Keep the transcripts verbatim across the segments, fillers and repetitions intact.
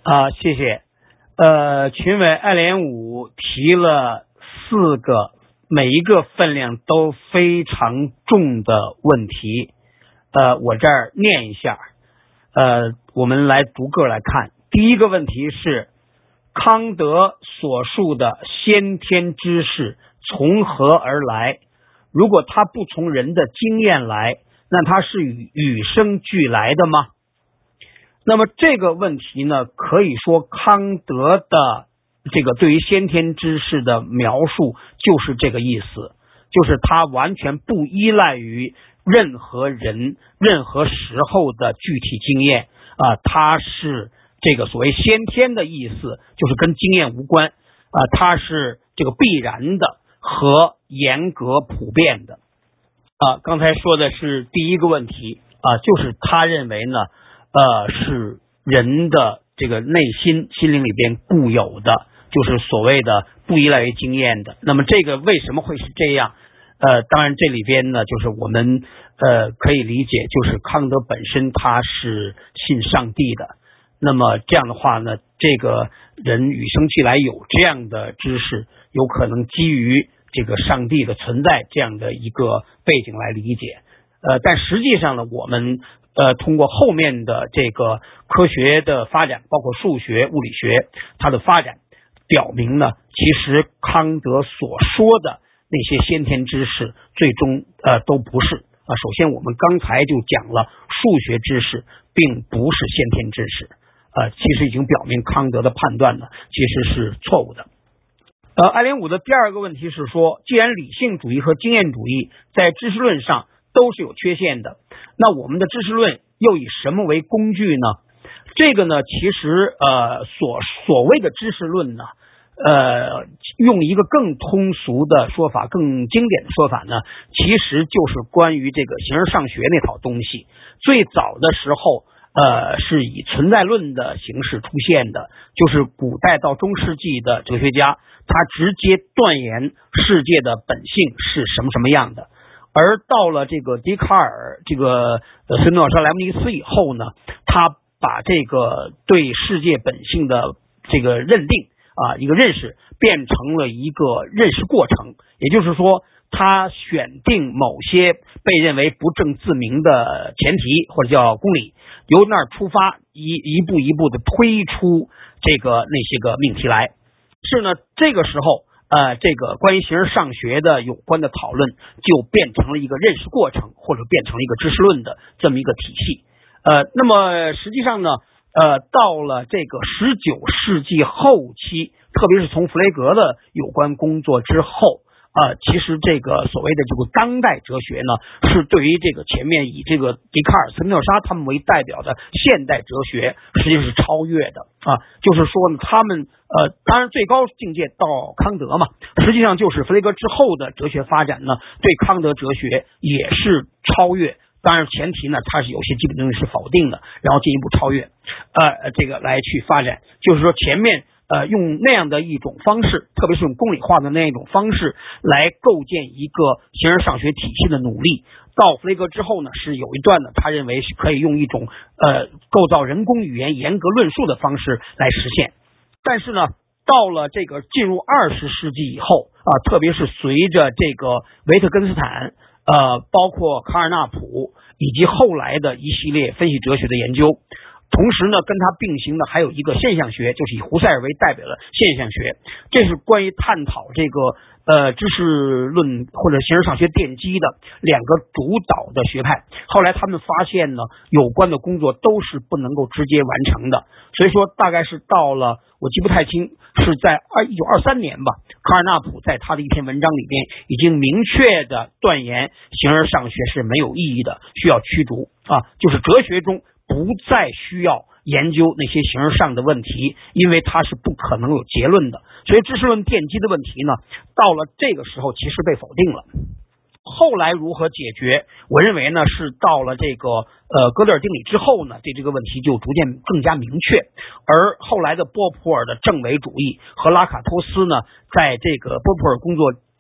啊，谢谢。呃，群委二连五提了四个，每一个分量都非常重的问题。呃，我这儿念一下。呃，我们来逐个来看。第一个问题是，康德所述的先天知识从何而来？如果它不从人的经验来，那它是与与生俱来的吗？那么这个问题呢，可以说康德的这个对于先天知识的描述就是这个意思，就是他完全不依赖于任何人任何时候的具体经验啊、呃，它是这个所谓先天的意思，就是跟经验无关啊、呃，它是这个必然的和严格普遍的啊、呃。刚才说的是第一个问题啊、呃，就是他认为呢。呃，是人的这个内心心灵里边固有的，就是所谓的不依赖于经验的。那么这个为什么会是这样？呃，当然这里边呢，就是我们呃可以理解，就是康德本身他是信上帝的。那么这样的话呢，这个人与生俱来有这样的知识，有可能基于这个上帝的存在这样的一个背景来理解。呃，但实际上呢，我们呃，通过后面的这个科学的发展，包括数学、物理学，它的发展表明呢，其实康德所说的那些先天知识，最终呃都不是啊。首先，我们刚才就讲了，数学知识并不是先天知识，呃，其实已经表明康德的判断呢其实是错误的。呃，爱莲伍的第二个问题是说，既然理性主义和经验主义在知识论上都是有缺陷的，那我们的知识论又以什么为工具呢？这个呢，其实呃所所谓的知识论呢，呃用一个更通俗的说法，更经典的说法呢，其实就是关于这个形而上学那套东西。最早的时候呃是以存在论的形式出现的，就是古代到中世纪的哲学家，他直接断言世界的本性是什么什么样的。而到了这个笛卡尔、这个呃斯诺莎、莱布尼茨以后呢，他把这个对世界本性的这个认定啊，一个认识，变成了一个认识过程。也就是说，他选定某些被认为不证自明的前提或者叫公理，由那儿出发，一一步一步的推出这个那些个命题来。是呢，这个时候。呃，这个关于形而上学的有关的讨论就变成了一个认识过程，或者变成了一个知识论的这么一个体系。呃，那么实际上呢，呃，到了这个十九世纪后期，特别是从弗雷格的有关工作之后，呃，其实这个所谓的这个当代哲学呢，是对于这个前面以这个笛卡尔、斯宾诺莎他们为代表的现代哲学，实际是超越的啊。就是说呢，他们呃，当然最高境界到康德嘛，实际上就是弗雷格之后的哲学发展呢，对康德哲学也是超越。当然前提呢，它是有些基本定律是否定的，然后进一步超越，呃，这个来去发展。就是说前面。呃，用那样的一种方式，特别是用公理化的那一种方式来构建一个形而上学体系的努力，到弗雷格之后呢，是有一段呢，他认为是可以用一种呃构造人工语言严格论述的方式来实现。但是呢，到了这个进入二十世纪以后啊、呃，特别是随着这个维特根斯坦呃，包括卡尔纳普以及后来的一系列分析哲学的研究。同时呢，跟它并行的还有一个现象学，就是以胡塞尔为代表的现象学，这是关于探讨这个呃知识论或者形而上学奠基的两个主导的学派。后来他们发现呢，有关的工作都是不能够直接完成的，所以说大概是到了我记不太清，是在一九二三年吧，卡尔纳普在他的一篇文章里边已经明确的断言形而上学是没有意义的，需要驱逐啊，就是哲学中不再需要研究那些形而上的问题，因为它是不可能有结论的。所以知识论奠基的问题呢，到了这个时候其实被否定了。后来如何解决？我认为呢，是到了这个呃哥德尔定理之后呢，对这个问题就逐渐更加明确。而后来的波普尔的证伪主义和拉卡托斯呢，在这个波普尔工作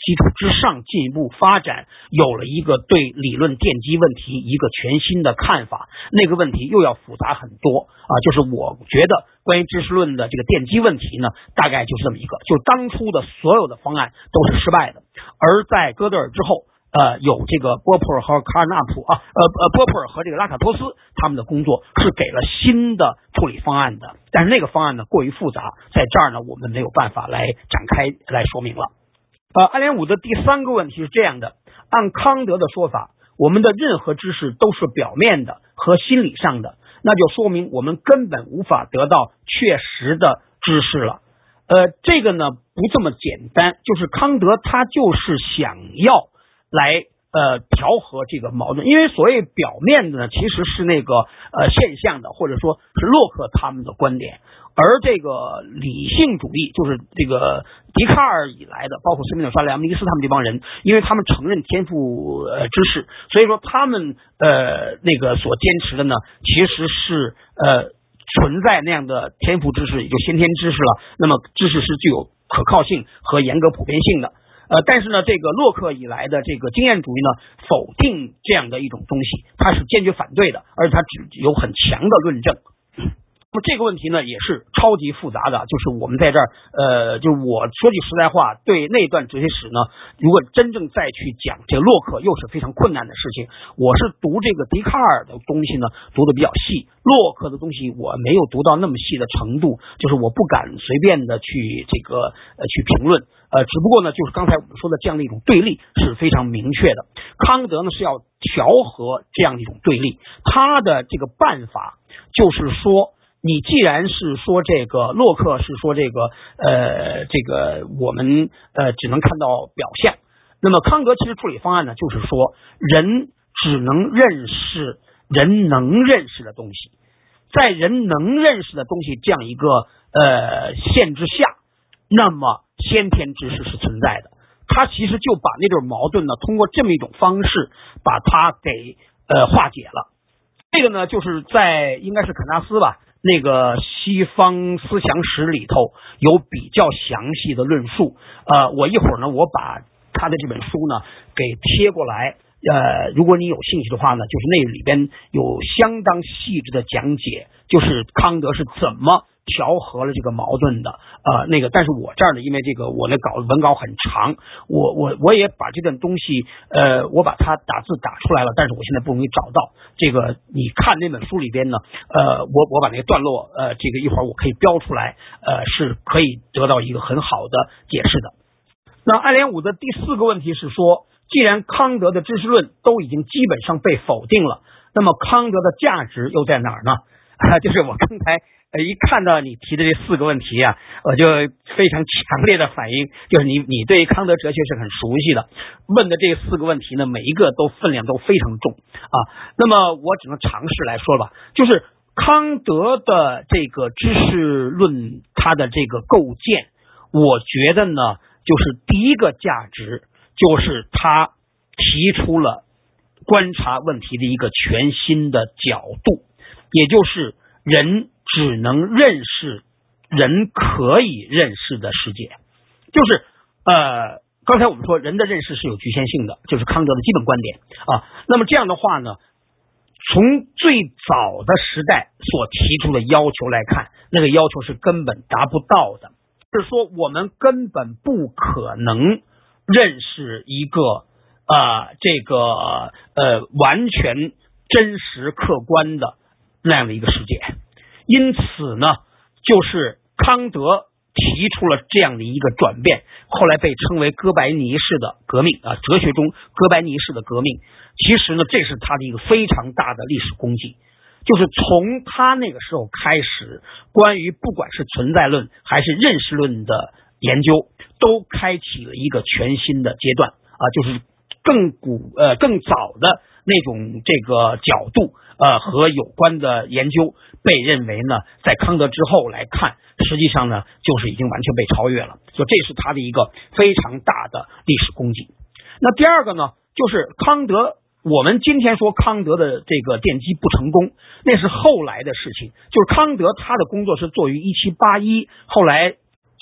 基础之上进一步发展，有了一个对理论电机问题一个全新的看法。那个问题又要复杂很多啊，就是我觉得关于知识论的这个电机问题呢，大概就是这么一个，就当初的所有的方案都是失败的，而在哥德尔之后。呃，有这个波普尔和卡尔纳普啊，呃呃，波普尔和这个拉卡托斯他们的工作是给了新的处理方案的，但是那个方案呢过于复杂，在这儿呢我们没有办法来展开来说明了。呃，爱莲武的第三个问题是这样的，按康德的说法，我们的任何知识都是表面的和心理上的，那就说明我们根本无法得到确实的知识了。呃，这个呢不这么简单，就是康德他就是想要。来呃调和这个矛盾，因为所谓表面的呢，其实是那个呃现象的，或者说是洛克他们的观点，而这个理性主义就是这个笛卡尔以来的，包括斯宾诺莎、莱昂尼斯他们这帮人，因为他们承认天赋呃知识，所以说他们呃那个所坚持的呢，其实是呃存在那样的天赋知识，也就先天知识了。那么知识是具有可靠性和严格普遍性的。呃，但是呢，这个洛克以来的这个经验主义呢，否定这样的一种东西，他是坚决反对的，而且他只有很强的论证。那么这个问题呢，也是超级复杂的，就是我们在这儿，呃，就是我说句实在话，对那段哲学史呢，如果真正再去讲这个洛克，又是非常困难的事情。我是读这个笛卡尔的东西呢，读的比较细，洛克的东西我没有读到那么细的程度，就是我不敢随便的去这个呃去评论。呃，只不过呢，就是刚才我们说的这样的一种对立是非常明确的。康德呢是要调和这样的一种对立，他的这个办法就是说，你既然是说这个洛克是说这个呃这个我们呃只能看到表象，那么康德其实处理方案呢就是说，人只能认识人能认识的东西，在人能认识的东西这样一个呃限制下，那么先天知识是存在的。他其实就把那种矛盾呢，通过这么一种方式把它给呃化解了。这个呢，就是在应该是肯纳斯吧，那个西方思想史里头有比较详细的论述。呃，我一会儿呢，我把他的这本书呢给贴过来。呃，如果你有兴趣的话呢，就是那里边有相当细致的讲解，就是康德是怎么调和了这个矛盾的。呃，那个，但是我这儿呢，因为这个我那稿文稿很长，我我我也把这段东西，呃，我把它打字打出来了，但是我现在不容易找到。这个你看那本书里边呢，呃，我我把那个段落，呃，这个一会儿我可以标出来，呃，是可以得到一个很好的解释的。那爱莲武的第四个问题是说，既然康德的知识论都已经基本上被否定了，那么康德的价值又在哪儿呢？啊，就是我刚才呃一看到你提的这四个问题啊，我就非常强烈的反应，就是你你对康德哲学是很熟悉的，问的这四个问题呢，每一个都分量都非常重啊。那么我只能尝试来说吧，就是康德的这个知识论，它的这个构建，我觉得呢，就是第一个价值就是他提出了观察问题的一个全新的角度，也就是人只能认识人可以认识的世界。就是呃，刚才我们说人的认识是有局限性的，就是康德的基本观点啊。那么这样的话呢，从最早的时代所提出的要求来看，那个要求是根本达不到的，就是说我们根本不可能认识一个呃这个呃完全真实客观的那样的一个世界。因此呢，就是康德提出了这样的一个转变，后来被称为哥白尼式的革命啊，哲学中哥白尼式的革命。其实呢，这是他的一个非常大的历史功绩，就是从他那个时候开始，关于不管是存在论还是认识论的研究，都开启了一个全新的阶段啊，就是更古呃更早的那种这个角度呃和有关的研究，被认为呢，在康德之后来看，实际上呢就是已经完全被超越了，所以这是他的一个非常大的历史功绩。那第二个呢，就是康德，我们今天说康德的这个奠基不成功，那是后来的事情，就是康德他的工作是作于一七八一，后来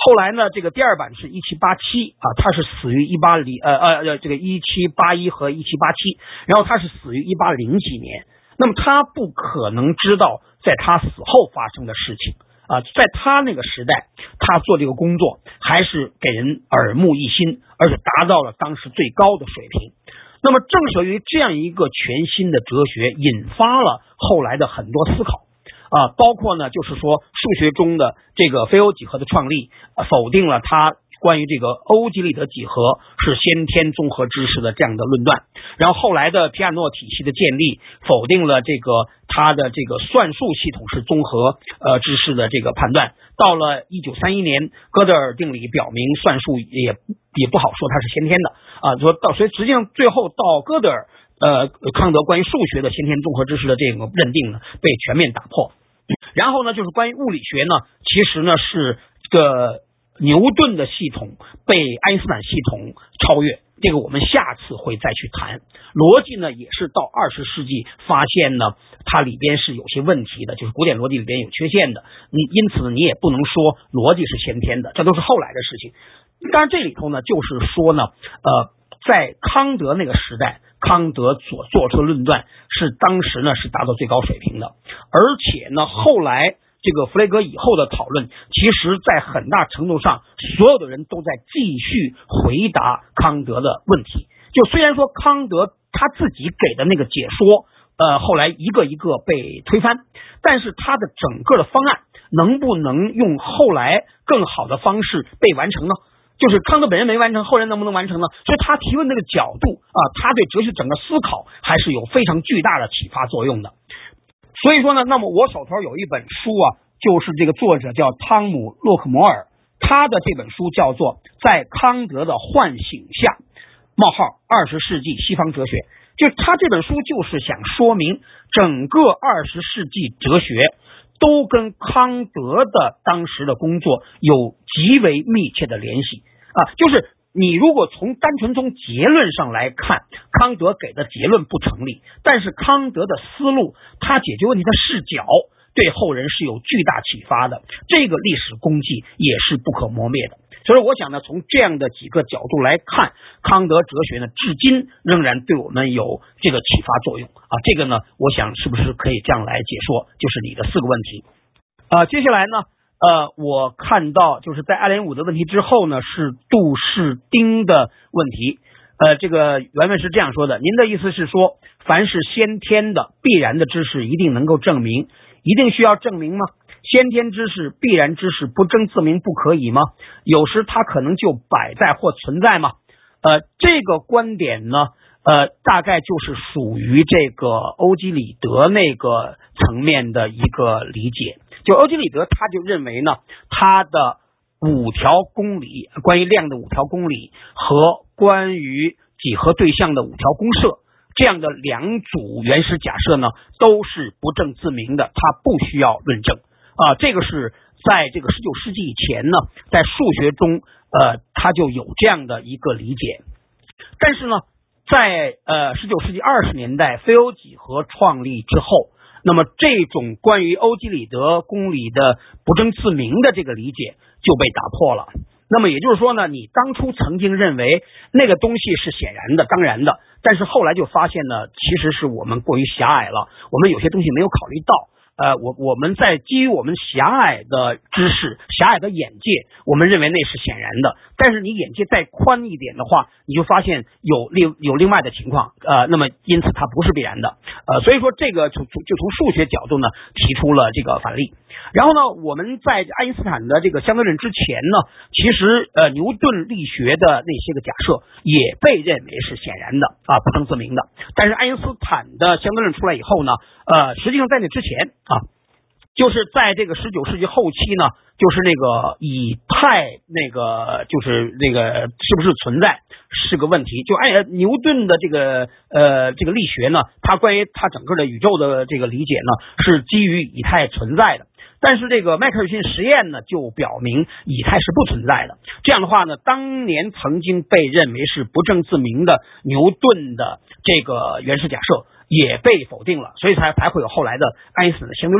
后来呢，这个第二版是一七八七啊，他是死于一八零呃呃这个一七八一和一七八七，然后他是死于一八零几年。那么他不可能知道在他死后发生的事情啊，在他那个时代，他做这个工作还是给人耳目一新，而且达到了当时最高的水平。那么正是由于这样一个全新的哲学，引发了后来的很多思考啊，包括呢，就是说数学中的这个非欧几何的创立，啊、否定了他关于这个欧几里得几何是先天综合知识的这样的论断。然后后来的皮亚诺体系的建立，否定了这个他的这个算术系统是综合呃知识的这个判断。到了一九三一年，哥德尔定理表明算术也也不好说它是先天的啊，说到所以实际上最后到哥德尔呃康德关于数学的先天综合知识的这个认定呢被全面打破。然后呢，就是关于物理学呢，其实呢是这个牛顿的系统被爱因斯坦系统超越，这个我们下次会再去谈。逻辑呢也是到二十世纪发现呢它里边是有些问题的，就是古典逻辑里边有缺陷的，你因此你也不能说逻辑是先天的，这都是后来的事情。当然这里头呢就是说呢呃在康德那个时代，康德所做出的论断是当时呢是达到最高水平的，而且呢后来这个弗雷格以后的讨论，其实在很大程度上所有的人都在继续回答康德的问题。就虽然说康德他自己给的那个解说呃后来一个一个被推翻，但是他的整个的方案能不能用后来更好的方式被完成呢？就是康德本人没完成，后人能不能完成呢？所以他提问那个角度啊，他对哲学整个思考还是有非常巨大的启发作用的。所以说呢，那么我手头有一本书啊，就是这个作者叫汤姆·洛克摩尔，他的这本书叫做《在康德的唤醒下：冒号二十世纪西方哲学》。就他这本书就是想说明整个二十世纪哲学都跟康德的当时的工作有极为密切的联系啊，就是你如果从单纯从结论上来看，康德给的结论不成立，但是康德的思路，他解决问题的视角对后人是有巨大启发的，这个历史功绩也是不可磨灭的。所以我想呢，从这样的几个角度来看，康德哲学呢，至今仍然对我们有这个启发作用啊。这个呢，我想是不是可以这样来解说，就是你的四个问题。呃，接下来呢，呃，我看到就是在爱莲伍的问题之后呢，是杜士丁的问题。呃，这个原文是这样说的：您的意思是说，凡是先天的必然的知识一定能够证明，一定需要证明吗？先天知识、必然知识不证自明不可以吗？有时它可能就摆在或存在吗？呃，这个观点呢，呃，大概就是属于这个欧几里得那个层面的一个理解。就欧几里得他就认为呢，他的五条公理，关于量的五条公理和关于几何对象的五条公设，这样的两组原始假设呢，都是不证自明的，它不需要论证啊。这个是在这个十九世纪以前呢，在数学中，呃，它就有这样的一个理解。但是呢，在呃十九世纪二十年代非欧几何创立之后，那么这种关于欧几里得公理的不证自明的这个理解就被打破了。那么也就是说呢，你当初曾经认为那个东西是显然的、当然的，但是后来就发现呢，其实是我们过于狭隘了，我们有些东西没有考虑到。呃，我我们在基于我们狭隘的知识、狭隘的眼界，我们认为那是显然的。但是你眼界再宽一点的话，你就发现有另有另外的情况，呃，那么因此它不是必然的，呃，所以说这个从就从数学角度呢提出了这个反例。然后呢，我们在爱因斯坦的这个相对论之前呢，其实呃牛顿力学的那些个假设也被认为是显然的啊，不证自明的。但是爱因斯坦的相对论出来以后呢，呃，实际上在那之前啊，就是在这个十九世纪后期呢，就是那个以太那个就是那个是不是存在是个问题。就按牛顿的这个呃这个力学呢，它关于它整个的宇宙的这个理解呢，是基于以太存在的。但是这个迈克尔逊实验呢，就表明以太是不存在的。这样的话呢，当年曾经被认为是不证自明的牛顿的这个原始假设也被否定了，所以才才会有后来的爱因斯坦的相对论。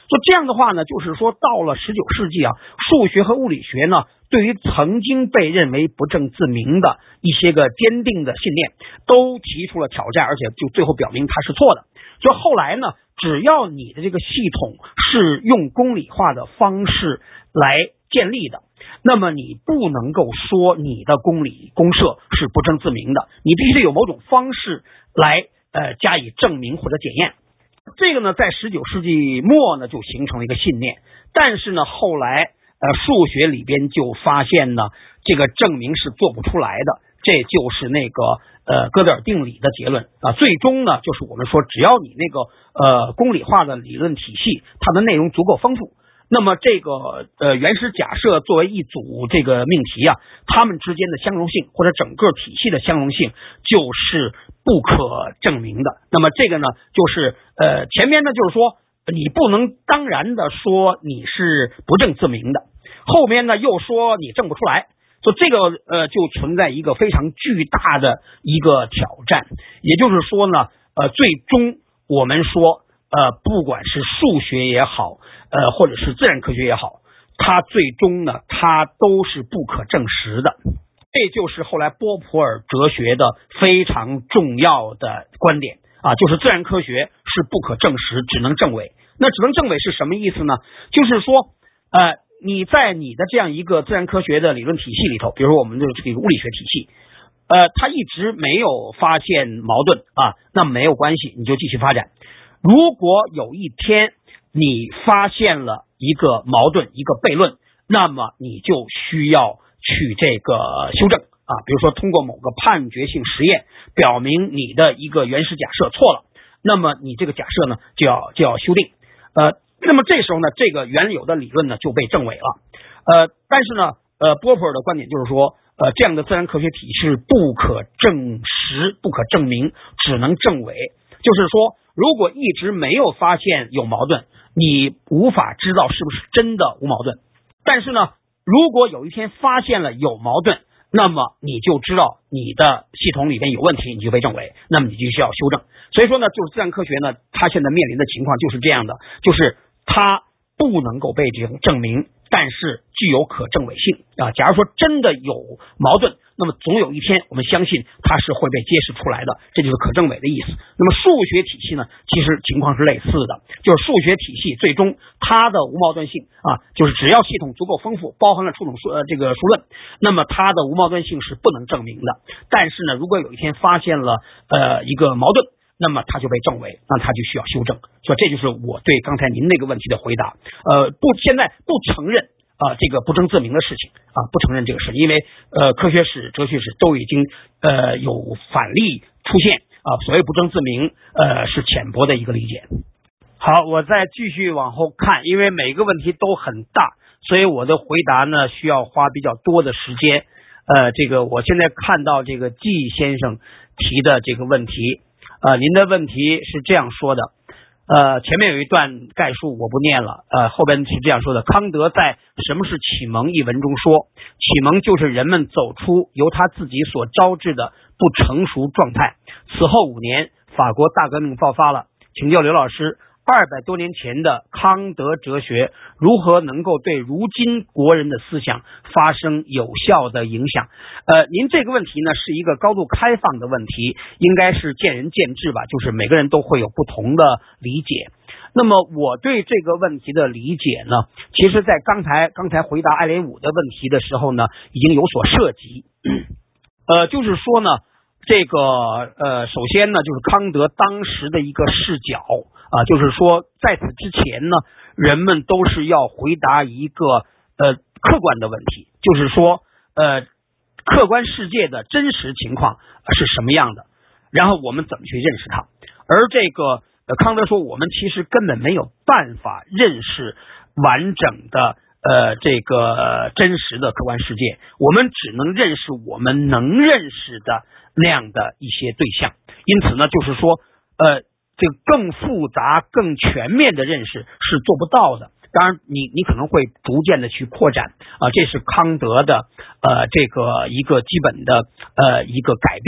所以这样的话呢，就是说到了十九世纪啊，数学和物理学呢，对于曾经被认为不证自明的一些个坚定的信念，都提出了挑战，而且就最后表明它是错的。所以后来呢，只要你的这个系统是用公理化的方式来建立的，那么你不能够说你的公理公设是不证自明的，你必须有某种方式来呃加以证明或者检验。这个呢，在十九世纪末呢，就形成了一个信念。但是呢，后来呃，数学里边就发现呢，这个证明是做不出来的，这就是那个呃哥德尔定理的结论啊。最终呢，就是我们说，只要你那个呃公理化的理论体系，它的内容足够丰富，那么这个呃原始假设作为一组这个命题啊，它们之间的相容性或者整个体系的相容性就是不可证明的。那么这个呢，就是呃前面呢就是说你不能当然的说你是不证自明的，后面呢又说你证不出来，所以这个呃就存在一个非常巨大的一个挑战。也就是说呢，呃最终我们说呃不管是数学也好，呃或者是自然科学也好，它最终呢它都是不可证实的。这就是后来波普尔哲学的非常重要的观点啊，就是自然科学是不可证实，只能证伪。那只能证伪是什么意思呢？就是说呃你在你的这样一个自然科学的理论体系里头，比如说我们的这个物理学体系，呃它一直没有发现矛盾啊，那没有关系，你就继续发展。如果有一天你发现了一个矛盾，一个悖论，那么你就需要去这个修正啊，比如说通过某个判决性实验表明你的一个原始假设错了，那么你这个假设呢就要就要修订。呃那么这时候呢，这个原有的理论呢就被证伪了。呃但是呢呃波普尔的观点就是说，呃这样的自然科学体是不可证实、不可证明，只能证伪。就是说，如果一直没有发现有矛盾，你无法知道是不是真的无矛盾。但是呢，如果有一天发现了有矛盾，那么你就知道你的系统里边有问题，你就被证伪，那么你就需要修正。所以说呢，就是自然科学呢，它现在面临的情况就是这样的，就是它不能够被证明，但是具有可证伪性啊。假如说真的有矛盾，那么总有一天我们相信它是会被揭示出来的，这就是可证伪的意思。那么数学体系呢，其实情况是类似的，就是数学体系最终它的无矛盾性啊，就是只要系统足够丰富，包含了数种数呃这个数论，那么它的无矛盾性是不能证明的。但是呢，如果有一天发现了呃一个矛盾，那么它就被证伪，那它就需要修正。所以这就是我对刚才您那个问题的回答。呃，不，现在不承认啊、呃、这个不证自明的事情啊，不承认这个事，因为呃科学史、哲学史都已经呃有反例出现啊。所谓不证自明，呃是浅薄的一个理解。好，我再继续往后看，因为每个问题都很大，所以我的回答呢需要花比较多的时间。呃，这个我现在看到这个季先生提的这个问题。呃，您的问题是这样说的，呃，前面有一段概述我不念了，呃，后边是这样说的：康德在《什么是启蒙》一文中说，启蒙就是人们走出由他自己所招致的不成熟状态。此后五年，法国大革命爆发了，请教刘老师，二百多年前的康德哲学如何能够对如今国人的思想发生有效的影响？呃，您这个问题呢是一个高度开放的问题，应该是见仁见智吧，就是每个人都会有不同的理解。那么我对这个问题的理解呢，其实在刚才刚才回答艾连武的问题的时候呢，已经有所涉及。呃，就是说呢，这个呃，首先呢，就是康德当时的一个视角啊，就是说在此之前呢，人们都是要回答一个呃客观的问题，就是说呃客观世界的真实情况是什么样的，然后我们怎么去认识它。而这个呃康德说，我们其实根本没有办法认识完整的呃这个真实的客观世界，我们只能认识我们能认识的那样的一些对象。因此呢，就是说呃这个更复杂更全面的认识是做不到的。当然你你可能会逐渐的去扩展啊、呃，这是康德的呃这个一个基本的呃一个改变。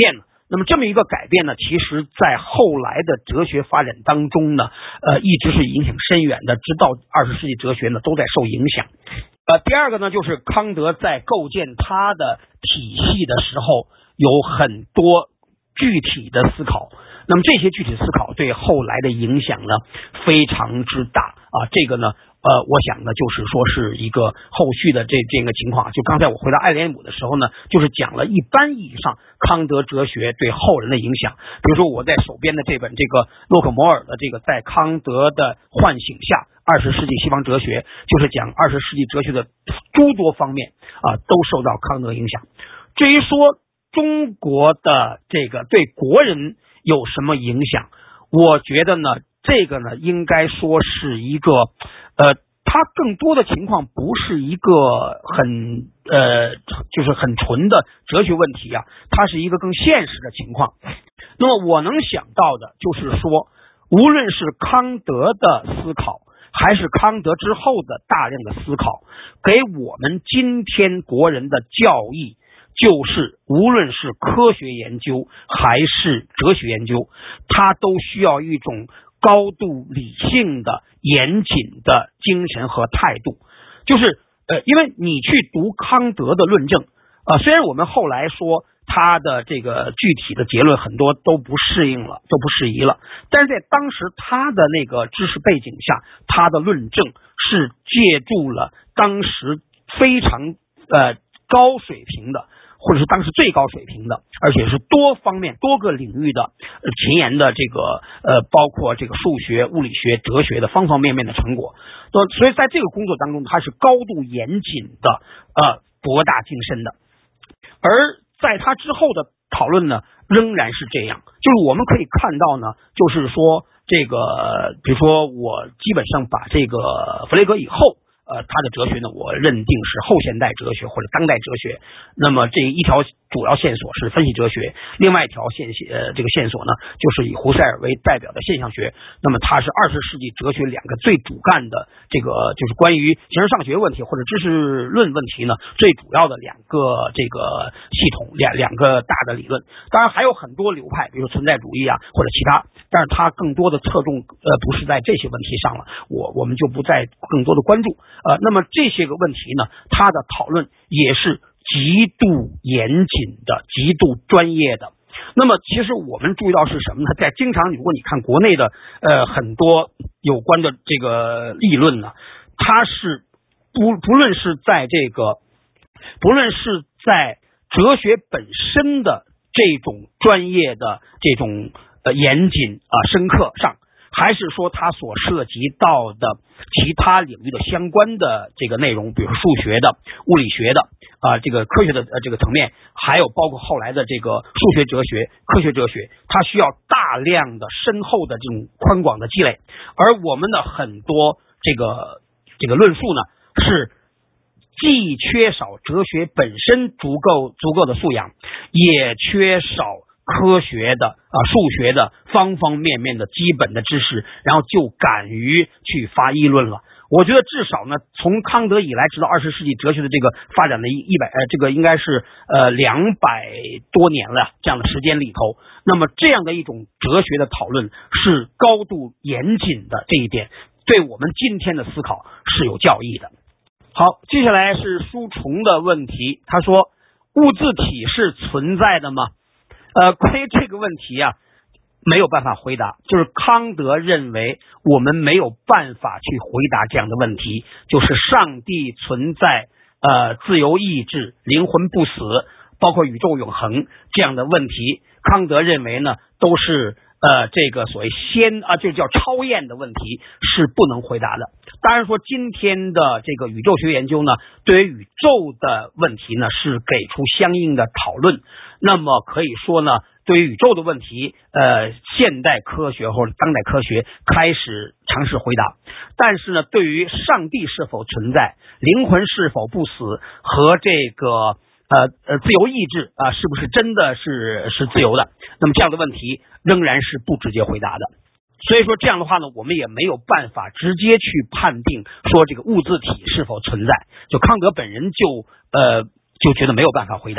那么这么一个改变呢，其实在后来的哲学发展当中呢，呃，一直是影响深远的，直到二十世纪哲学呢都在受影响。呃，第二个呢，就是康德在构建他的体系的时候，有很多具体的思考。那么这些具体思考对后来的影响呢，非常之大啊。这个呢，呃，我想呢，就是说是一个后续的这这个情况。就刚才我回到爱莲姆的时候呢，就是讲了一般意义上康德哲学对后人的影响。比如说我在手边的这本这个洛克摩尔的这个在康德的唤醒下二十世纪西方哲学，就是讲二十世纪哲学的诸多方面啊，都受到康德影响。至于说中国的这个对国人有什么影响，我觉得呢，这个呢应该说是一个呃它更多的情况不是一个很呃就是很纯的哲学问题啊，它是一个更现实的情况。那么我能想到的就是说，无论是康德的思考还是康德之后的大量的思考，给我们今天国人的教义，就是无论是科学研究还是哲学研究，它都需要一种高度理性的严谨的精神和态度。就是呃，因为你去读康德的论证呃，虽然我们后来说他的这个具体的结论很多都不适应了，都不适宜了，但是在当时他的那个知识背景下，他的论证是借助了当时非常呃高水平的，或者是当时最高水平的，而且是多方面多个领域的呃前沿的这个呃包括这个数学、物理学、哲学的方方面面的成果。所以在这个工作当中，他是高度严谨的呃博大精深的。而在他之后的讨论呢，仍然是这样，就是我们可以看到呢，就是说这个比如说我基本上把这个弗雷格以后呃，他的哲学呢，我认定是后现代哲学或者当代哲学。那么这一条主要线索是分析哲学，另外一条线呃这个线索呢，就是以胡塞尔为代表的现象学。那么它是二十世纪哲学两个最主干的这个就是关于形而上学问题或者知识论问题呢，最主要的两个这个系统，两两个大的理论。当然还有很多流派，比如存在主义啊或者其他，但是它更多的侧重呃不是在这些问题上了，我我们就不再更多的关注。呃，那么这些个问题呢，它的讨论也是极度严谨的、极度专业的。那么其实我们注意到是什么呢？在经常如果你看国内的呃很多有关的这个议论呢，它是不不论是在这个不论是在哲学本身的这种专业的这种呃严谨啊、呃、深刻上，还是说它所涉及到的其他领域的相关的这个内容，比如数学的、物理学的啊、呃，这个科学的呃这个层面，还有包括后来的这个数学哲学、科学哲学，它需要大量的深厚的这种宽广的积累。而我们的很多这个这个论述呢，是既缺少哲学本身足够足够的素养，也缺少科学的啊、数学的方方面面的基本的知识，然后就敢于去发议论了。我觉得至少呢，从康德以来，直到二十世纪哲学的这个发展的一一百呃，这个应该是呃两百多年了这样的时间里头，那么这样的一种哲学的讨论是高度严谨的，这一点对我们今天的思考是有教益的。好，接下来是书虫的问题，他说物自体是存在的吗？呃，关于这个问题啊，没有办法回答，就是康德认为我们没有办法去回答这样的问题，就是上帝存在、呃自由意志、灵魂不死，包括宇宙永恒这样的问题，康德认为呢，都是呃这个所谓先啊，就叫超验的问题，是不能回答的。当然说今天的这个宇宙学研究呢，对于宇宙的问题呢是给出相应的讨论。那么可以说呢，对于宇宙的问题，呃，现代科学或者当代科学开始尝试回答。但是呢，对于上帝是否存在、灵魂是否不死和这个呃呃自由意志啊、呃、是不是真的是是自由的，那么这样的问题仍然是不直接回答的。所以说这样的话呢，我们也没有办法直接去判定说这个物自体是否存在，就康德本人就呃就觉得没有办法回答。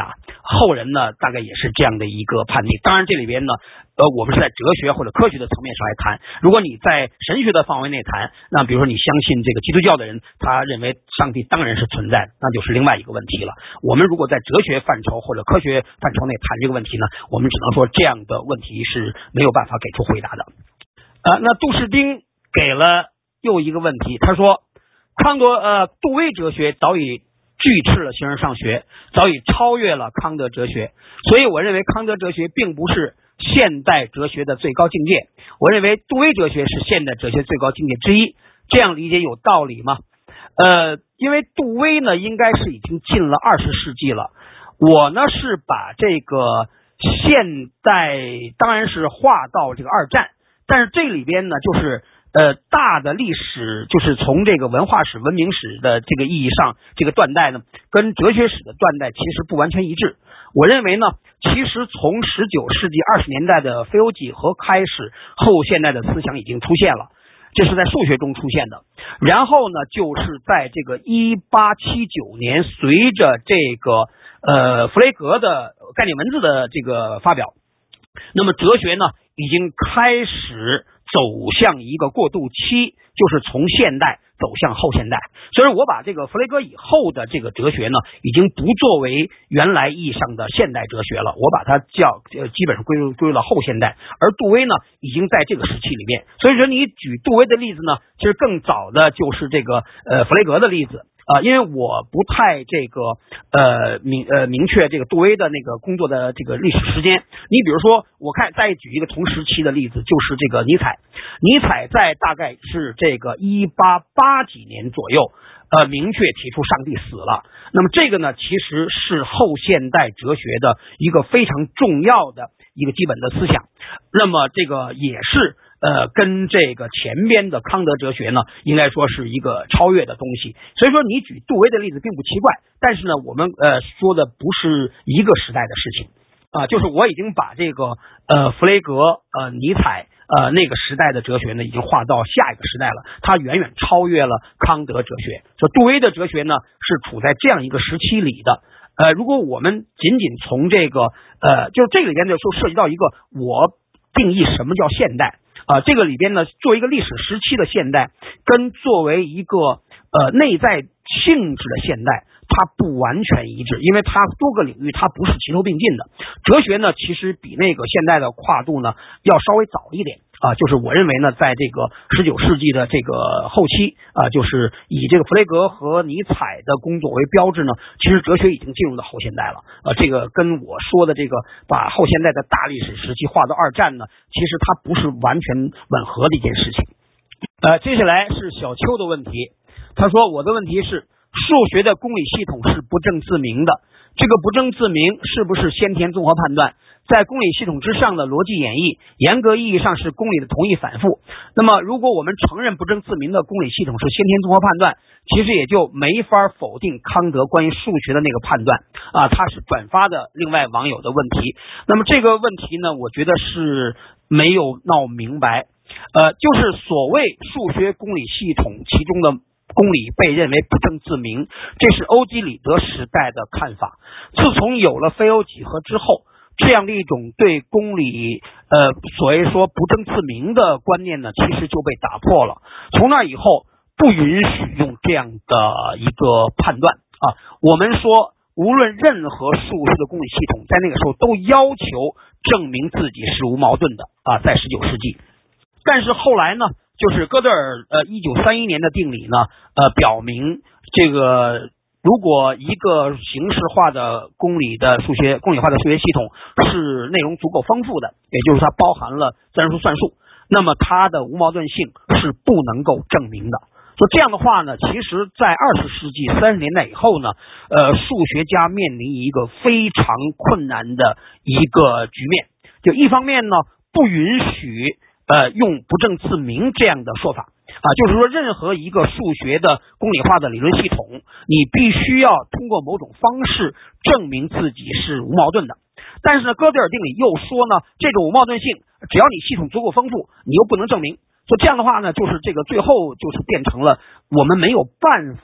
后人呢大概也是这样的一个判定。当然这里边呢呃我们是在哲学或者科学的层面上来谈，如果你在神学的范围内谈，那比如说你相信这个基督教的人，他认为上帝当然是存在的，那就是另外一个问题了。我们如果在哲学范畴或者科学范畴内谈这个问题呢，我们只能说这样的问题是没有办法给出回答的。呃那杜士丁给了又一个问题，他说康德呃杜威哲学早已拒斥了形而上学，早已超越了康德哲学，所以我认为康德哲学并不是现代哲学的最高境界，我认为杜威哲学是现代哲学最高境界之一。这样理解有道理吗？呃，因为杜威呢应该是已经进了二十世纪了，我呢是把这个现代当然是划到这个二战，但是这里边呢就是呃，大的历史就是从这个文化史、文明史的这个意义上，这个断代呢，跟哲学史的断代其实不完全一致。我认为呢，其实从十九世纪二十年代的非欧几何开始，后现代的思想已经出现了，这是在数学中出现的。然后呢，就是在这个一八七九年，随着这个呃弗雷格的概念文字的这个发表，那么哲学呢已经开始走向一个过渡期，就是从现代走向后现代。所以我把这个弗雷格以后的这个哲学呢，已经不作为原来意义上的现代哲学了，我把它叫呃基本上归入归入到后现代。而杜威呢，已经在这个时期里面。所以说你举杜威的例子呢，其实更早的就是这个呃弗雷格的例子。啊，因为我不太这个呃明呃明确这个杜威的那个工作的这个历史时间。你比如说，我看再举一个同时期的例子，就是这个尼采。尼采在大概是这个一八八几年左右，呃，明确提出上帝死了。那么这个呢，其实是后现代哲学的一个非常重要的一个基本的思想。那么这个也是。呃，跟这个前边的康德哲学呢，应该说是一个超越的东西。所以说，你举杜威的例子并不奇怪，但是呢，我们呃说的不是一个时代的事情啊、呃，就是我已经把这个呃弗雷格、呃尼采呃那个时代的哲学呢，已经划到下一个时代了，它远远超越了康德哲学。所以杜威的哲学呢，是处在这样一个时期里的。呃，如果我们仅仅从这个呃，就是这个里边就涉及到一个我定义什么叫现代。啊，这个里边呢，作为一个历史时期的现代，跟作为一个呃内在性质的现代，它不完全一致，因为它多个领域它不是齐头并进的。哲学呢，其实比那个现代的跨度呢要稍微早一点啊，就是我认为呢，在这个十九世纪的这个后期啊，就是以这个弗雷格和尼采的工作为标志呢，其实哲学已经进入到后现代了。啊，这个跟我说的这个把后现代的大历史时期划到二战呢，其实它不是完全吻合的一件事情。呃，接下来是小邱的问题，他说我的问题是数学的公理系统是不证自明的，这个不证自明是不是先天综合判断？在公理系统之上的逻辑演绎，严格意义上是公理的同义反复。那么，如果我们承认不证自明的公理系统是先天综合判断，其实也就没法否定康德关于数学的那个判断啊，他是转发的另外网友的问题。那么这个问题呢，我觉得是没有闹明白。呃，就是所谓数学公理系统其中的公理被认为不证自明，这是欧几里得时代的看法。自从有了非欧几何之后，这样的一种对公理呃所谓说不证自明的观念呢，其实就被打破了。从那以后，不允许用这样的一个判断啊。我们说，无论任何数学的公理系统，在那个时候都要求证明自己是无矛盾的啊，在十九世纪。但是后来呢，就是哥德尔呃一九三一年的定理呢，呃表明这个如果一个形式化的公理的数学公理化的数学系统是内容足够丰富的，也就是它包含了自然数算术，那么它的无矛盾性是不能够证明的。所以这样的话呢，其实在二十世纪三十年代以后呢，呃数学家面临一个非常困难的一个局面，就一方面呢不允许呃，用不证自明这样的说法啊，就是说任何一个数学的公理化的理论系统，你必须要通过某种方式证明自己是无矛盾的。但是呢，哥德尔定理又说呢，这种无矛盾性，只要你系统足够丰富，你又不能证明。所以这样的话呢，就是这个最后就是变成了我们没有办法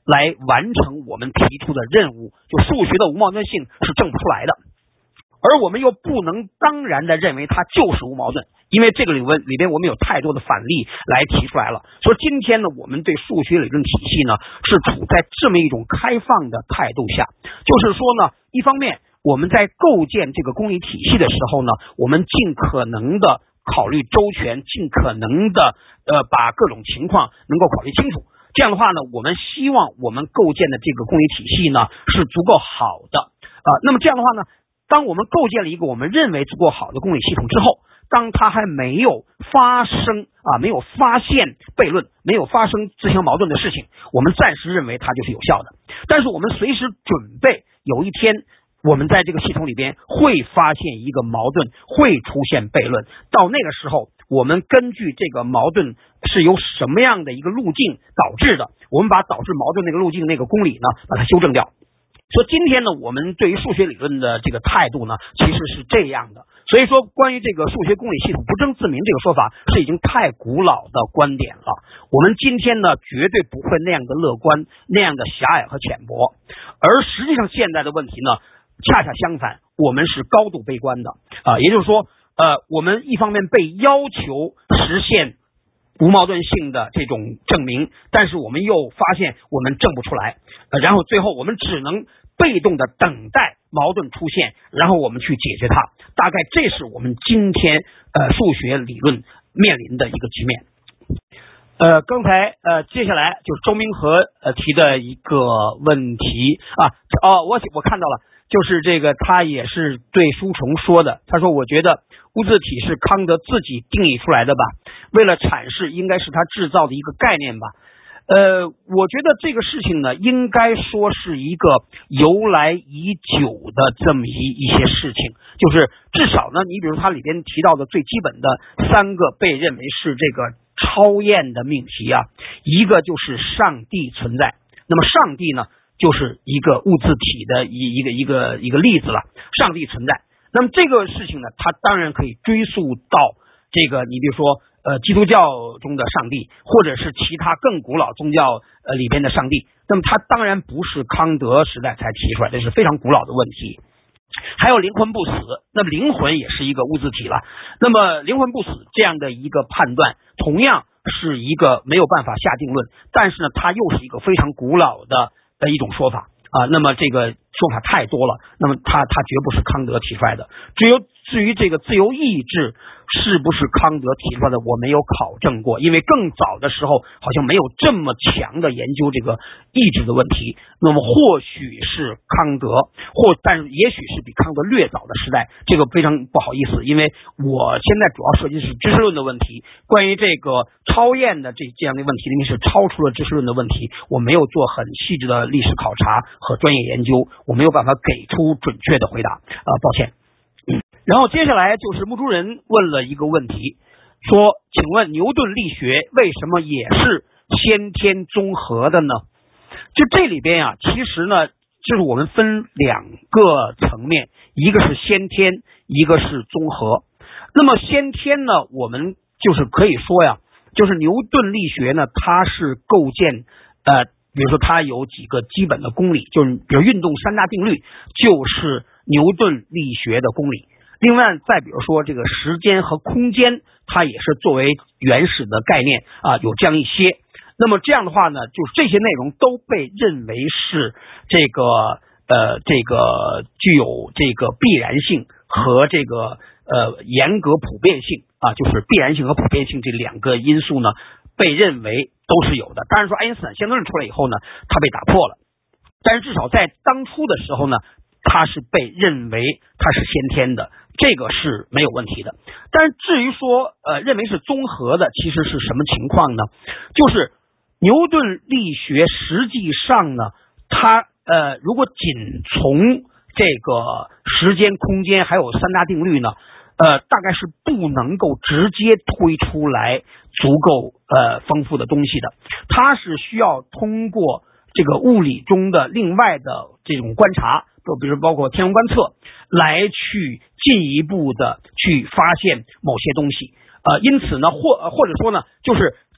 来完成我们提出的任务，就数学的无矛盾性是证不出来的。而我们又不能当然的认为它就是无矛盾，因为这个理论里边我们有太多的反例来提出来了。所以今天呢，我们对数学理论体系呢是处在这么一种开放的态度下，就是说呢，一方面我们在构建这个公理体系的时候呢，我们尽可能的考虑周全，尽可能的呃把各种情况能够考虑清楚。这样的话呢，我们希望我们构建的这个公理体系呢是足够好的啊、呃。那么这样的话呢，当我们构建了一个我们认为足够好的公理系统之后，当它还没有发生啊，没有发现悖论，没有发生自相矛盾的事情，我们暂时认为它就是有效的。但是我们随时准备有一天我们在这个系统里边会发现一个矛盾，会出现悖论，到那个时候我们根据这个矛盾是由什么样的一个路径导致的，我们把导致矛盾那个路径那个公理呢把它修正掉。所以今天呢，我们对于数学理论的这个态度呢，其实是这样的。所以说，关于这个数学公理系统不证自明这个说法，是已经太古老的观点了。我们今天呢，绝对不会那样的乐观，那样的狭隘和浅薄。而实际上，现在的问题呢，恰恰相反，我们是高度悲观的啊、呃。也就是说，呃，我们一方面被要求实现无矛盾性的这种证明，但是我们又发现我们证不出来，呃，然后最后我们只能被动的等待矛盾出现，然后我们去解决它。大概这是我们今天呃数学理论面临的一个局面。呃，刚才呃接下来就是周明和呃提的一个问题啊，哦，我我看到了，就是这个他也是对书虫说的，他说我觉得无字体是康德自己定义出来的吧，为了阐释应该是他制造的一个概念吧。呃，我觉得这个事情呢，应该说是一个由来已久的这么一一些事情，就是至少呢，你比如它里边提到的最基本的三个被认为是这个超验的命题啊，一个就是上帝存在，那么上帝呢，就是一个物质体的一一个一个一个例子了，上帝存在。那么这个事情呢，它当然可以追溯到这个，你比如说呃基督教中的上帝，或者是其他更古老宗教呃里边的上帝。那么它当然不是康德时代才提出来，这是非常古老的问题。还有灵魂不死，那么灵魂也是一个物质体了。那么灵魂不死这样的一个判断，同样是一个没有办法下定论，但是呢，它又是一个非常古老的的一种说法啊。那么这个说法太多了，那么它它绝不是康德提出来的。至于至于这个自由意志是不是康德提出来的，我没有考证过，因为更早的时候好像没有这么强的研究这个意志的问题。那么或许是康德，或但是也许是比康德略早的时代，这个非常不好意思，因为我现在主要涉及的是知识论的问题，关于这个超验的这这样的问题，因为是超出了知识论的问题，我没有做很细致的历史考察和专业研究，我没有办法给出准确的回答啊、呃，抱歉。然后接下来就是木珠人问了一个问题，说请问牛顿力学为什么也是先天综合的呢？就这里边啊，其实呢就是我们分两个层面，一个是先天，一个是综合。那么先天呢，我们就是可以说呀，就是牛顿力学呢，它是构建呃比如说它有几个基本的公理，就是比如运动三大定律就是牛顿力学的公理。另外再比如说这个时间和空间，它也是作为原始的概念啊，有这样一些。那么这样的话呢，就是这些内容都被认为是这个呃这个具有这个必然性和这个呃严格普遍性啊，就是必然性和普遍性这两个因素呢，被认为都是有的。当然说爱因斯坦相对论出来以后呢，它被打破了，但是至少在当初的时候呢，它是被认为它是先天的，这个是没有问题的。但是至于说呃认为是综合的，其实是什么情况呢？就是牛顿力学实际上呢，它呃如果仅从这个时间、空间还有三大定律呢，呃大概是不能够直接推出来足够呃丰富的东西的，它是需要通过这个物理中的另外的这种观察，比如包括天文观测，来去进一步的去发现某些东西。呃，因此呢，或或者说呢，就是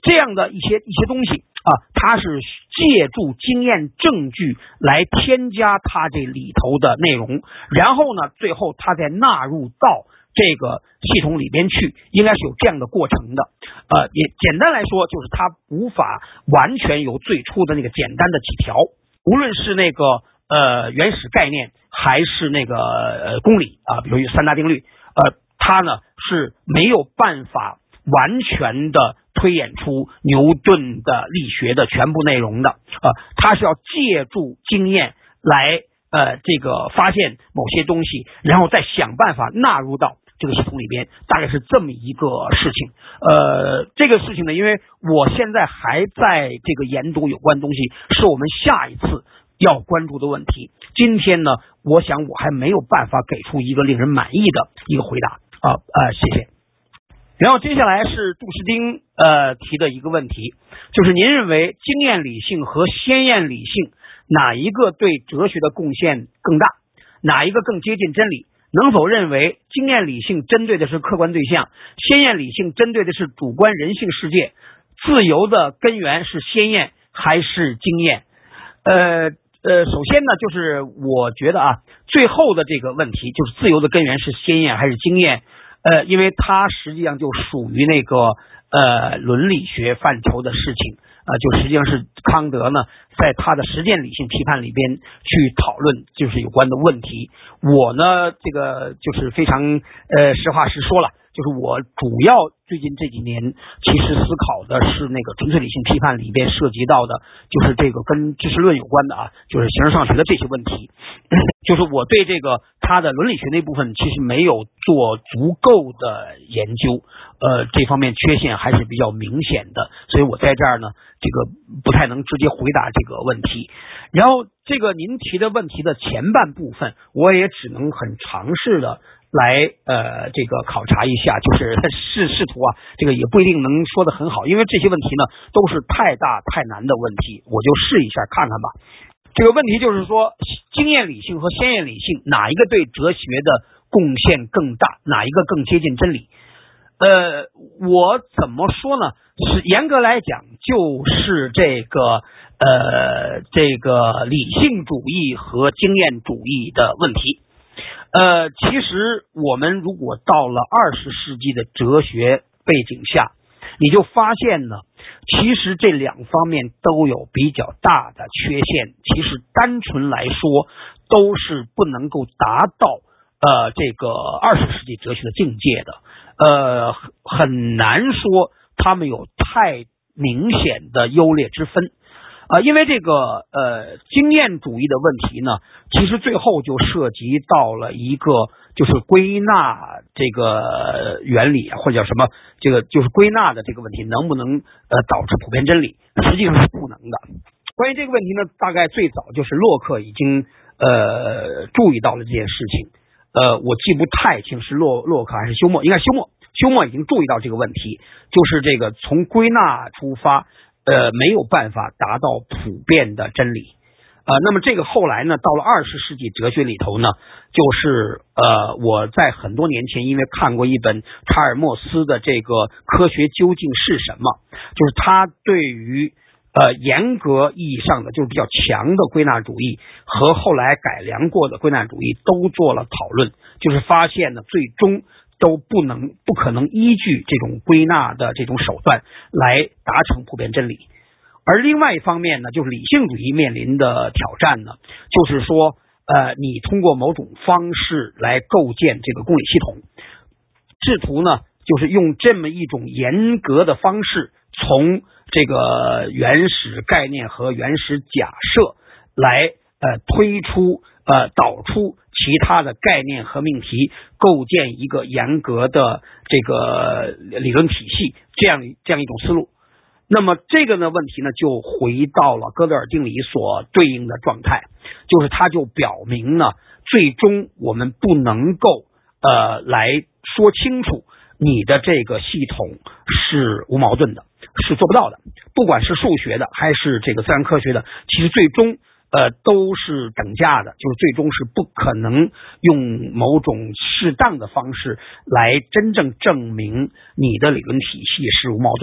这样的一些一些东西啊，它是借助经验证据来添加它这里头的内容，然后呢，最后它再纳入到这个系统里边去，应该是有这样的过程的。呃，也简单来说，就是它无法完全由最初的那个简单的几条，无论是那个呃原始概念，还是那个呃公理啊，比如三大定律，呃，它呢是没有办法完全的推演出牛顿的力学的全部内容的，呃，它是要借助经验来呃这个发现某些东西，然后再想办法纳入到这个系统里边，大概是这么一个事情。呃，这个事情呢，因为我现在还在这个研读有关东西，是我们下一次要关注的问题。今天呢，我想我还没有办法给出一个令人满意的一个回答啊呃，谢谢。然后接下来是杜士丁呃提的一个问题，就是您认为经验理性和先验理性哪一个对哲学的贡献更大，哪一个更接近真理？能否认为经验理性针对的是客观对象，先验理性针对的是主观人性世界？自由的根源是先验还是经验？呃呃，首先呢，就是我觉得啊，最后的这个问题就是自由的根源是先验还是经验？呃，因为它实际上就属于那个呃伦理学范畴的事情啊、呃，就实际上是康德呢在他的实践理性批判里边去讨论就是有关的问题。我呢这个就是非常呃实话实说了，就是我主要最近这几年其实思考的是那个纯粹理性批判里边涉及到的就是这个跟知识论有关的啊，就是形而上学的这些问题。就是我对这个他的伦理学那部分其实没有做足够的研究，呃，这方面缺陷还是比较明显的，所以我在这儿呢，这个不太能直接回答这个问题。然后这个您提的问题的前半部分，我也只能很尝试的来呃这个考察一下，就是试试图啊，这个也不一定能说得很好，因为这些问题呢都是太大太难的问题，我就试一下看看吧。这个问题就是说，经验理性和先验理性哪一个对哲学的贡献更大，哪一个更接近真理？呃，我怎么说呢？是严格来讲，就是这个呃这个理性主义和经验主义的问题。呃，其实我们如果到了二十世纪的哲学背景下，你就发现呢，其实这两方面都有比较大的缺陷，其实单纯来说都是不能够达到呃这个二十世纪哲学的境界的，呃很难说他们有太明显的优劣之分。呃，因为这个呃经验主义的问题呢，其实最后就涉及到了一个就是归纳这个原理或者叫什么，这个就是归纳的这个问题能不能呃导致普遍真理，实际上是不能的。关于这个问题呢，大概最早就是洛克已经呃注意到了这件事情。呃，我记不太清是洛洛克还是休谟，应该是休谟。休谟已经注意到这个问题，就是这个从归纳出发。呃，没有办法达到普遍的真理，呃，那么这个后来呢，到了二十世纪哲学里头呢，就是呃，我在很多年前因为看过一本查尔默斯的这个科学究竟是什么，就是他对于呃严格意义上的就是比较强的归纳主义和后来改良过的归纳主义都做了讨论，就是发现呢，最终都不能不可能依据这种归纳的这种手段来达成普遍真理。而另外一方面呢，就是理性主义面临的挑战呢，就是说呃，你通过某种方式来构建这个公理系统，试图呢就是用这么一种严格的方式，从这个原始概念和原始假设来呃推出呃导出其他的概念和命题，构建一个严格的这个理论体系，这样这样一种思路。那么这个呢问题呢就回到了哥德尔定理所对应的状态，就是它就表明呢，最终我们不能够呃来说清楚你的这个系统是无矛盾的，是做不到的。不管是数学的还是这个自然科学的，其实最终呃，都是等价的，就是最终是不可能用某种适当的方式来真正证明你的理论体系是无矛盾的。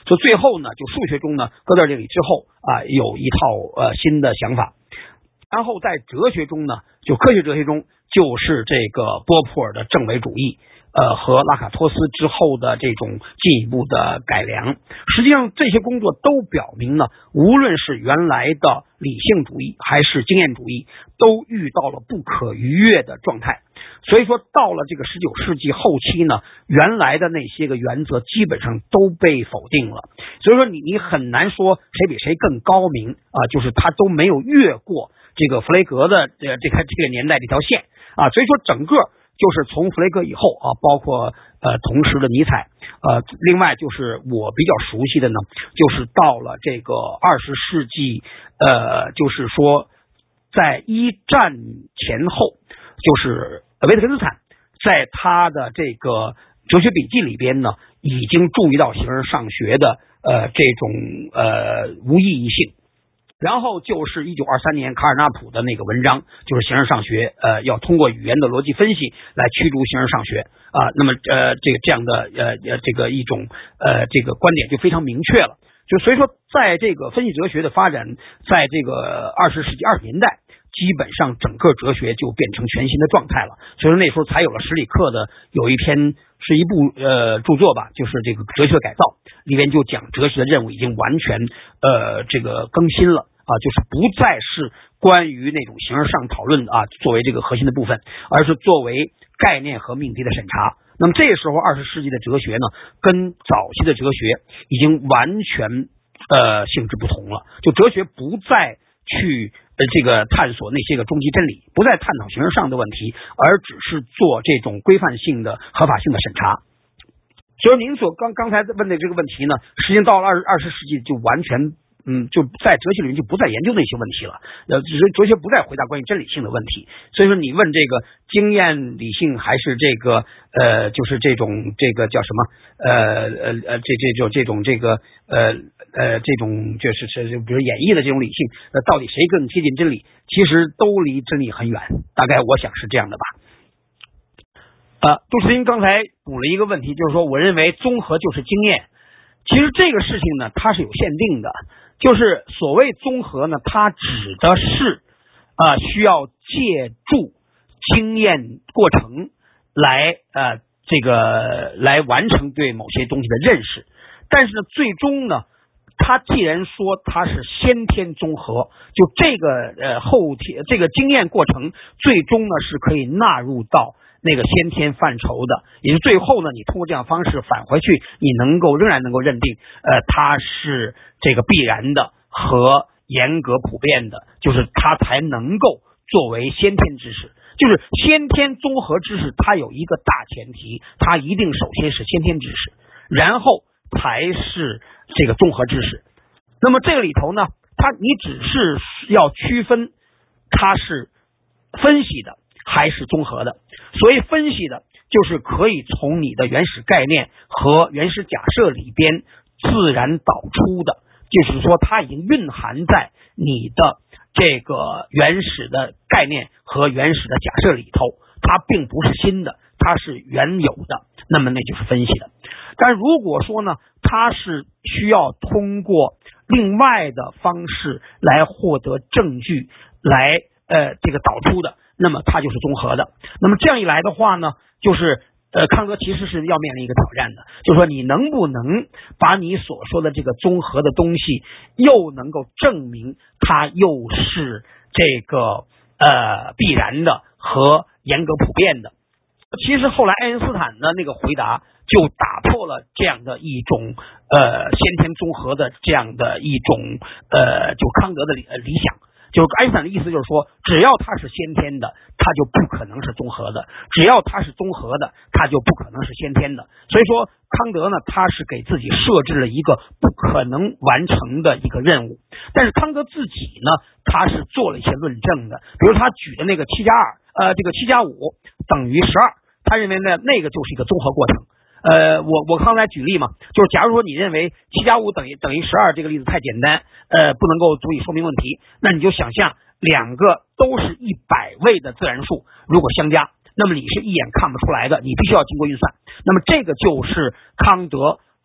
所以最后呢，就数学中呢，哥德尔定理之后啊，有一套呃新的想法。然后在哲学中呢，就科学哲学中，就是这个波普尔的正唯主义，呃，和拉卡托斯之后的这种进一步的改良。实际上，这些工作都表明呢，无论是原来的理性主义还是经验主义，都遇到了不可逾越的状态。所以说，到了这个十九世纪后期呢，原来的那些个原则基本上都被否定了。所以说你，你你很难说谁比谁更高明啊，就是他都没有越过这个弗雷格的这个这个这个年代这条线啊。所以说，整个就是从弗雷格以后啊，包括呃同时的尼采，呃，另外就是我比较熟悉的呢，就是到了这个二十世纪，呃，就是说在一战前后，就是维特根斯坦在他的这个哲学笔记里边呢，已经注意到形而上学的呃这种呃无意义性。然后就是一九二三年卡尔纳普的那个文章，就是形而上学，呃，要通过语言的逻辑分析来驱逐形而上学啊、呃。那么呃，这个这样的呃呃这个一种呃这个观点就非常明确了。就所以说，在这个分析哲学的发展，在这个二十世纪二十年代，基本上整个哲学就变成全新的状态了。所以说那时候才有了史里克的有一篇是一部呃著作吧，就是这个哲学改造，里面就讲哲学的任务已经完全呃这个更新了。啊，就是不再是关于那种形而上讨论啊作为这个核心的部分，而是作为概念和命题的审查。那么这个时候，二十世纪的哲学呢，跟早期的哲学已经完全呃性质不同了。就哲学不再去呃这个探索那些个终极真理，不再探讨形而上的问题，而只是做这种规范性的、合法性的审查。所以您所刚刚才问的这个问题呢，实际上到了二二十世纪就完全。嗯，就在哲学里面就不再研究那些问题了，呃，只是哲学不再回答关于真理性的问题。所以说，你问这个经验理性还是这个呃，就是这种这个叫什么呃呃呃，这这种这种这个呃呃这种就是是比如演绎的这种理性，呃，到底谁更贴近真理？其实都离真理很远，大概我想是这样的吧。呃，杜斯汀刚才补了一个问题，就是说，我认为综合就是经验。其实这个事情呢，它是有限定的。就是所谓综合呢，它指的是啊、呃、需要借助经验过程来呃这个来完成对某些东西的认识。但是呢，最终呢，它既然说它是先天综合，就这个呃后天这个经验过程最终呢是可以纳入到那个先天范畴的，也就最后呢，你通过这样方式返回去，你能够仍然能够认定，呃，它是这个必然的和严格普遍的，就是它才能够作为先天知识。就是先天综合知识，它有一个大前提，它一定首先是先天知识，然后才是这个综合知识。那么这个里头呢，它你只是要区分它是分析的还是综合的。所以分析的就是可以从你的原始概念和原始假设里边自然导出的，就是说它已经蕴含在你的这个原始的概念和原始的假设里头，它并不是新的，它是原有的，那么那就是分析的。但如果说呢，它是需要通过另外的方式来获得证据来呃这个导出的，那么它就是综合的。那么这样一来的话呢，就是呃康德其实是要面临一个挑战的，就是说你能不能把你所说的这个综合的东西又能够证明它又是这个呃必然的和严格普遍的。其实后来爱因斯坦的那个回答就打破了这样的一种呃先天综合的这样的一种呃就康德的理, 理想。就是爱因斯坦的意思就是说，只要它是先天的，它就不可能是综合的；只要它是综合的，它就不可能是先天的。所以说，康德呢，他是给自己设置了一个不可能完成的一个任务。但是康德自己呢，他是做了一些论证的，比如他举的那个七加二，呃，这个七加五等于十二，他认为呢，那个就是一个综合过程。呃，我我刚才举例嘛，就是假如说你认为七加五等于等于十二这个例子太简单，呃，不能够足以说明问题，那你就想象两个都是一百位的自然数，如果相加，那么你是一眼看不出来的，你必须要经过运算。那么这个就是康德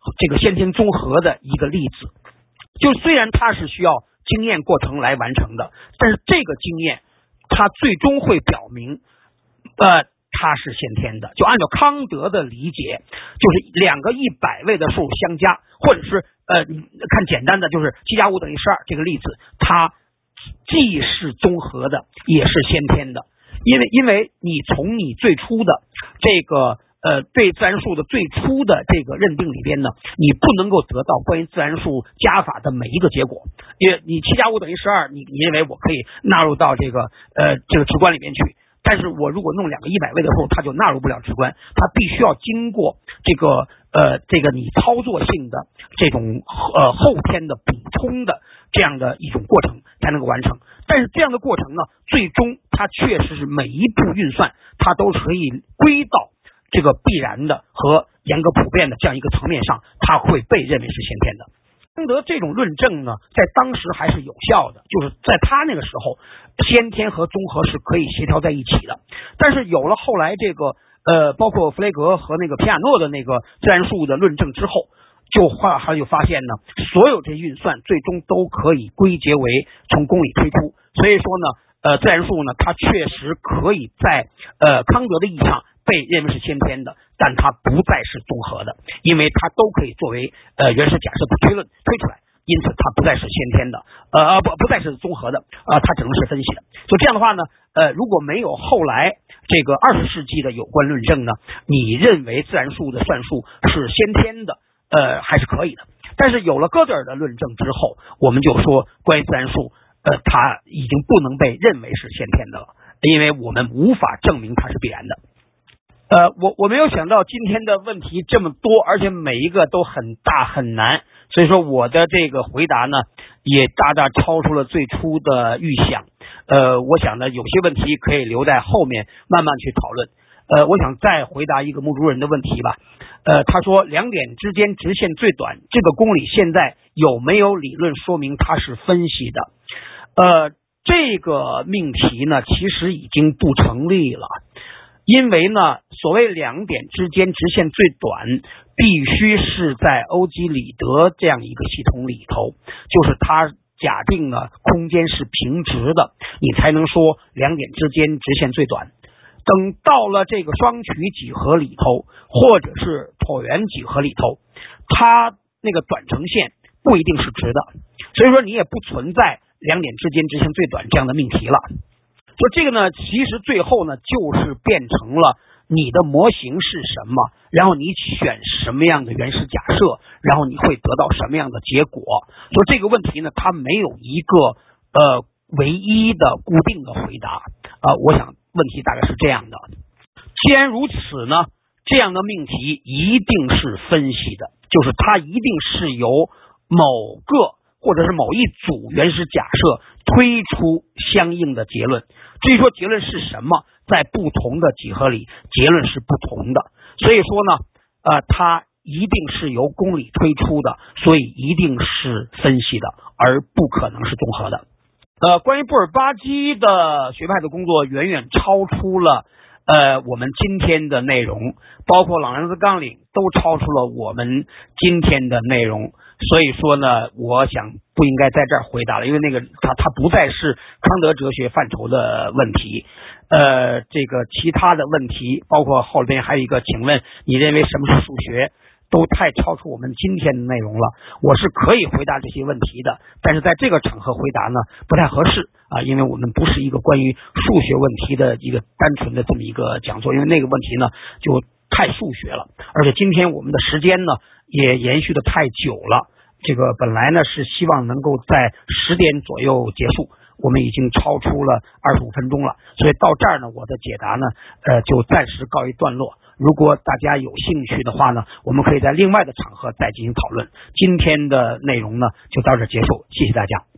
这个先天综合的一个例子。就虽然它是需要经验过程来完成的，但是这个经验它最终会表明呃它是先天的。就按照康德的理解，就是两个一百位的数相加，或者是呃看简单的就是七加五等于十二这个例子，它既是综合的也是先天的。因为因为你从你最初的这个呃对自然数的最初的这个认定里边呢，你不能够得到关于自然数加法的每一个结果。因为你七加五等于十二，你你认为我可以纳入到这个呃这个直观里面去，但是我如果弄两个一百位的数，它就纳入不了直观，它必须要经过这个呃这个你操作性的这种呃后天的补充的这样的一种过程才能够完成。但是这样的过程呢，最终它确实是每一步运算它都可以归到这个必然的和严格普遍的这样一个层面上，它会被认为是先天的。康德这种论证呢，在当时还是有效的，就是在他那个时候，先天和综合是可以协调在一起的。但是有了后来这个呃，包括弗雷格和那个皮亚诺的那个自然数的论证之后，就发还就发现呢，所有这些运算最终都可以归结为从公理推出。所以说呢，呃，自然数呢，它确实可以在呃康德的意义上被认为是先天的，但它不再是综合的，因为它都可以作为呃原始假设的推论推出来，因此它不再是先天的，呃不不再是综合的，呃它只能是分析的。就这样的话呢，呃如果没有后来这个二十世纪的有关论证呢，你认为自然数的算术是先天的，呃还是可以的。但是有了哥德尔的论证之后，我们就说关于自然数，呃它已经不能被认为是先天的了，因为我们无法证明它是必然的。呃，我我没有想到今天的问题这么多，而且每一个都很大很难，所以说我的这个回答呢，也大大超出了最初的预想。呃，我想呢，有些问题可以留在后面慢慢去讨论。呃，我想再回答一个穆主任的问题吧。呃，他说两点之间直线最短，这个公理现在有没有理论说明它是分析的？呃，这个命题呢，其实已经不成立了。因为呢，所谓两点之间直线最短，必须是在欧几里得这样一个系统里头，就是它假定呢空间是平直的，你才能说两点之间直线最短。等到了这个双曲几何里头，或者是椭圆几何里头，它那个短程线不一定是直的，所以说你也不存在两点之间直线最短这样的命题了。说这个呢，其实最后呢，就是变成了你的模型是什么，然后你选什么样的原始假设，然后你会得到什么样的结果。说这个问题呢，它没有一个呃唯一的固定的回答啊、呃。我想问题大概是这样的。既然如此呢，这样的命题一定是分析的，就是它一定是由某个或者是某一组原始假设推出相应的结论。至于说结论是什么，在不同的几何里结论是不同的，所以说呢呃，它一定是由公理推出的，所以一定是分析的，而不可能是综合的。呃，关于布尔巴基的学派的工作远远超出了呃我们今天的内容，包括朗兰兹纲领都超出了我们今天的内容。所以说呢，我想不应该在这儿回答了，因为那个它它不再是康德哲学范畴的问题。呃，这个其他的问题，包括后边还有一个，请问你认为什么是数学，都太超出我们今天的内容了。我是可以回答这些问题的，但是在这个场合回答呢不太合适啊，因为我们不是一个关于数学问题的一个单纯的这么一个讲座，因为那个问题呢就太数学了，而且今天我们的时间呢也延续的太久了。这个本来呢是希望能够在十点左右结束，我们已经超出了二十五分钟了，所以到这儿呢，我的解答呢，呃，就暂时告一段落。如果大家有兴趣的话呢，我们可以在另外的场合再进行讨论。今天的内容呢，就到这儿结束，谢谢大家。